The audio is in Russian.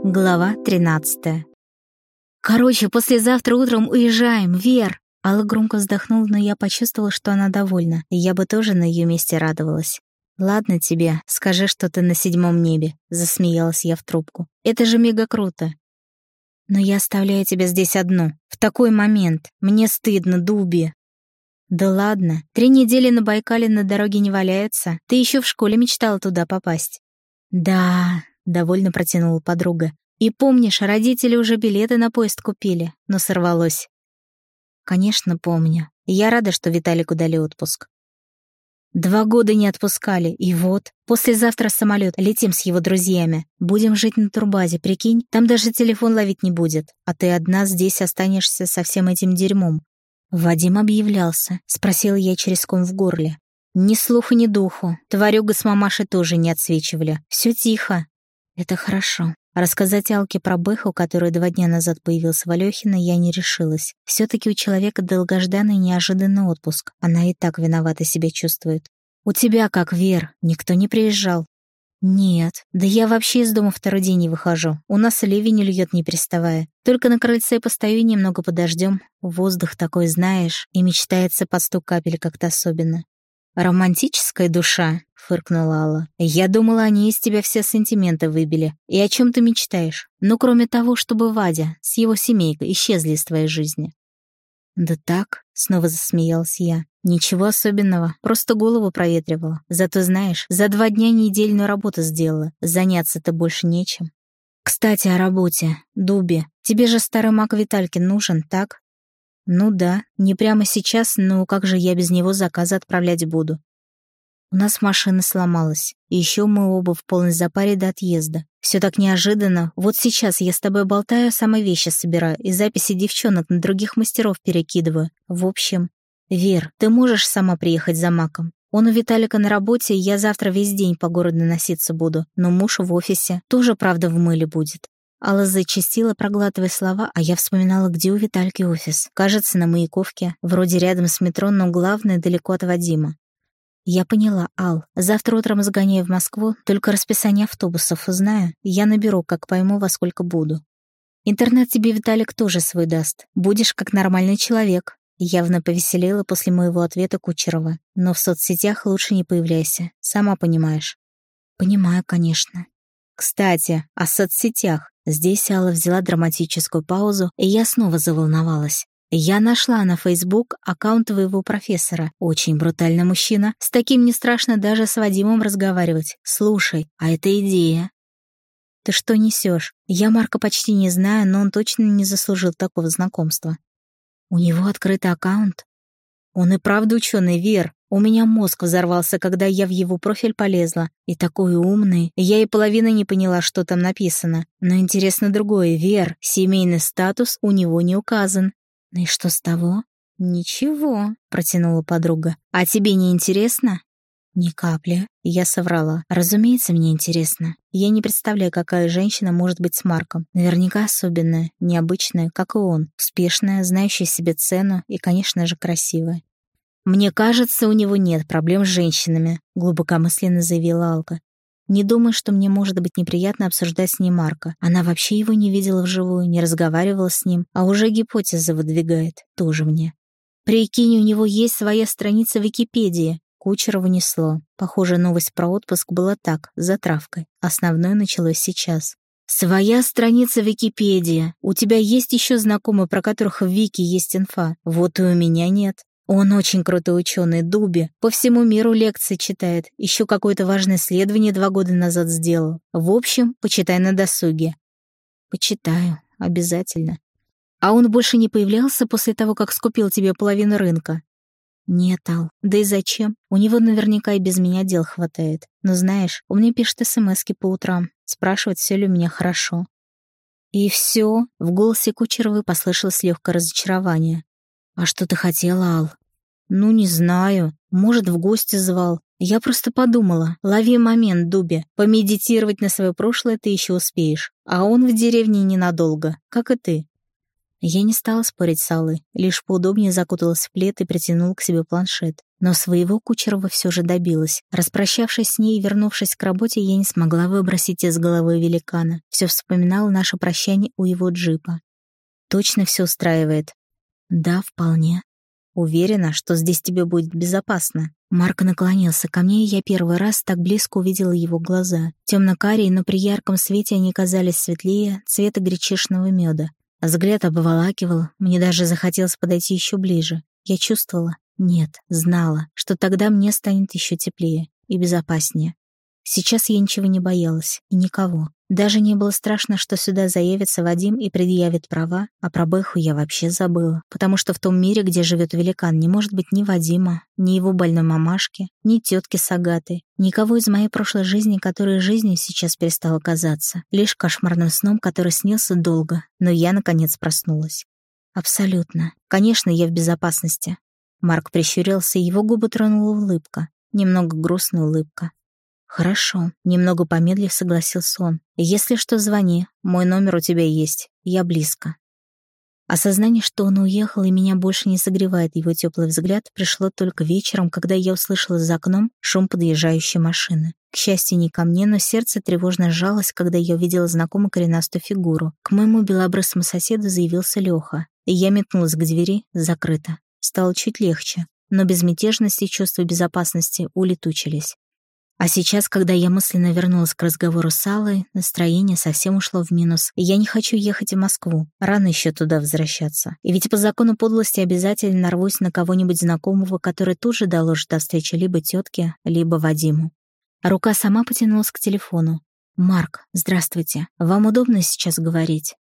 Глава 13. «Короче, послезавтра утром уезжаем, Вер!» Алла громко вздохнула, но я почувствовала, что она довольна, и я бы тоже на ее месте радовалась. «Ладно тебе, скажи, что ты на 7 небе», — засмеялась я в трубку. «Это же мега круто!» «Но я оставляю тебя здесь одну. В такой момент. Мне стыдно, Дуби». «Да ладно, 3 недели на Байкале на дороге не валяются. Ты еще в школе мечтала туда попасть». «Да», — довольно протянула подруга. «И помнишь, родители уже билеты на поезд купили, но сорвалось». «Конечно, помню. Я рада, что Виталику дали отпуск». 2 года не отпускали, и вот, послезавтра самолет, летим с его друзьями. Будем жить на турбазе, прикинь, там даже телефон ловить не будет, а ты одна здесь останешься со всем этим дерьмом». «Вадим объявлялся», — спросила я через ком в горле. «Ни слуха, ни духу. Тварюга с мамашей тоже не отсвечивали. Все тихо». «Это хорошо». Рассказать Алке про Бэху, который 2 дня назад появился в Алёхино, я не решилась. Все-таки у человека долгожданный неожиданный отпуск. Она и так виновата себя чувствует. «У тебя как, Вер? Никто не приезжал?» «Нет. Да я вообще из дома 2-й день не выхожу. У нас ливень льет не переставая. Только на крыльце постою и немного подождем. Воздух такой, знаешь, и мечтается под стук капель как-то особенно». «Романтическая душа», — фыркнула Алла. «Я думала, они из тебя все сантименты выбили. И о чем ты мечтаешь? Ну, кроме того, чтобы Вадя с его семейкой исчезли из твоей жизни». «Да так», — снова засмеялась я. «Ничего особенного, просто голову проветривала. Зато, знаешь, за 2 дня недельную работу сделала. Заняться-то больше нечем». «Кстати, о работе. Дуби, тебе же старый маг Виталькин нужен, так?» «Ну да, не прямо сейчас, но как же я без него заказы отправлять буду?» «У нас машина сломалась, и еще мы оба в полной запаре до отъезда. Все так неожиданно. Вот сейчас я с тобой болтаю, самые вещи собираю, и записи девчонок на других мастеров перекидываю. В общем, Вер, ты можешь сама приехать за маком? Он у Виталика на работе, и я завтра весь день по городу носиться буду, но муж в офисе, тоже, правда, в мыле будет». Алла зачастила, проглатывая слова, а я вспоминала, где у Витальки офис. Кажется, на Маяковке, вроде рядом с метро, но главное, далеко от Вадима. «Я поняла, Ал. Завтра утром сгоняю в Москву, только расписание автобусов узнаю. Я наберу, как пойму, во сколько буду. Интернет тебе Виталик тоже свой даст. Будешь как нормальный человек». Явно повеселела после моего ответа Кучерова. «Но в соцсетях лучше не появляйся, сама понимаешь». «Понимаю, конечно». «Кстати, о соцсетях». Здесь Алла взяла драматическую паузу, и я снова заволновалась. «Я нашла на Facebook аккаунт твоего профессора. Очень брутальный мужчина. С таким не страшно даже с Вадимом разговаривать. Слушай, а это идея». «Ты что несешь? Я Марка почти не знаю, но он точно не заслужил такого знакомства». «У него открытый аккаунт?» «Он и правда ученый, Вер. У меня мозг взорвался, когда я в его профиль полезла. И такой умный. Я и половины не поняла, что там написано. Но интересно другое, Вер. Семейный статус у него не указан». «Ну и что с того?» «Ничего», — протянула подруга. «А тебе не интересно?» «Ни капли», — я соврала. «Разумеется, мне интересно. Я не представляю, какая женщина может быть с Марком. Наверняка особенная, необычная, как и он. Успешная, знающая себе цену и, конечно же, красивая». «Мне кажется, у него нет проблем с женщинами», — глубокомысленно заявила Алка. «Не думаю, что мне может быть неприятно обсуждать с ней Марка. Она вообще его не видела вживую, не разговаривала с ним, а уже гипотезы выдвигает. Тоже мне. Прикинь, у него есть своя страница в Википедии». Кучерова несло. Похоже, новость про отпуск была так, затравкой. Основное началось сейчас. «Своя страница в Википедии. У тебя есть еще знакомые, про которых в Вики есть инфа? Вот и у меня нет. Он очень крутой ученый, Дуби. По всему миру лекции читает. Еще какое-то важное исследование 2 года назад сделал. В общем, почитай на досуге». «Почитаю. Обязательно». «А он больше не появлялся после того, как скупил тебе половину рынка?» «Нет, Ал. Да и зачем? У него наверняка и без меня дел хватает. Но знаешь, он мне пишет смски по утрам. Спрашивает, все ли у меня хорошо». «И все?» — в голосе Кучеровой послышалось легкое разочарование. «А что ты хотела, Ал?» «Ну, не знаю. Может, в гости звал. Я просто подумала. Лови момент, Дуби. Помедитировать на свое прошлое ты еще успеешь. А он в деревне ненадолго, как и ты». Я не стала спорить с Аллой, лишь поудобнее закуталась в плед и притянула к себе планшет. Но своего Кучерова все же добилась. Распрощавшись с ней и вернувшись к работе, я не смогла выбросить из головы великана. Все вспоминала наше прощание у его джипа. Точно все устраивает? Да, вполне. Уверена, что здесь тебе будет безопасно. Марк наклонился ко мне, и я первый раз так близко увидела его глаза. Темно-карие, но при ярком свете они казались светлее цвета гречишного меда. А взгляд обволакивал, мне даже захотелось подойти еще ближе. Я чувствовала, нет, знала, что тогда мне станет еще теплее и безопаснее. Сейчас я ничего не боялась и никого. Даже не было страшно, что сюда заявится Вадим и предъявит права, а про Бэху я вообще забыла, потому что в том мире, где живет великан, не может быть ни Вадима, ни его больной мамашки, ни тетки с Агатой, никого из моей прошлой жизни, которая жизнью сейчас перестала казаться, лишь кошмарным сном, который снился долго, но я, наконец, проснулась. Абсолютно. Конечно, я в безопасности. Марк прищурился, и его губы тронула улыбка, немного грустная улыбка. «Хорошо», — немного помедлив согласился он. «Если что, звони. Мой номер у тебя есть. Я близко». Осознание, что он уехал и меня больше не согревает его теплый взгляд, пришло только вечером, когда я услышала за окном шум подъезжающей машины. К счастью, не ко мне, но сердце тревожно сжалось, когда я увидела знакомую коренастую фигуру. К моему белобрысому соседу заявился Лёха, и я метнулась к двери, закрыто. Стало чуть легче, но безмятежность и чувство безопасности улетучились. А сейчас, когда я мысленно вернулась к разговору с Аллой, настроение совсем ушло в минус, и я не хочу ехать в Москву. Рано еще туда возвращаться. И ведь по закону подлости обязательно нарвусь на кого-нибудь знакомого, который тут же доложит о встрече либо тетке, либо Вадиму. А рука сама потянулась к телефону. «Марк, здравствуйте. Вам удобно сейчас говорить?»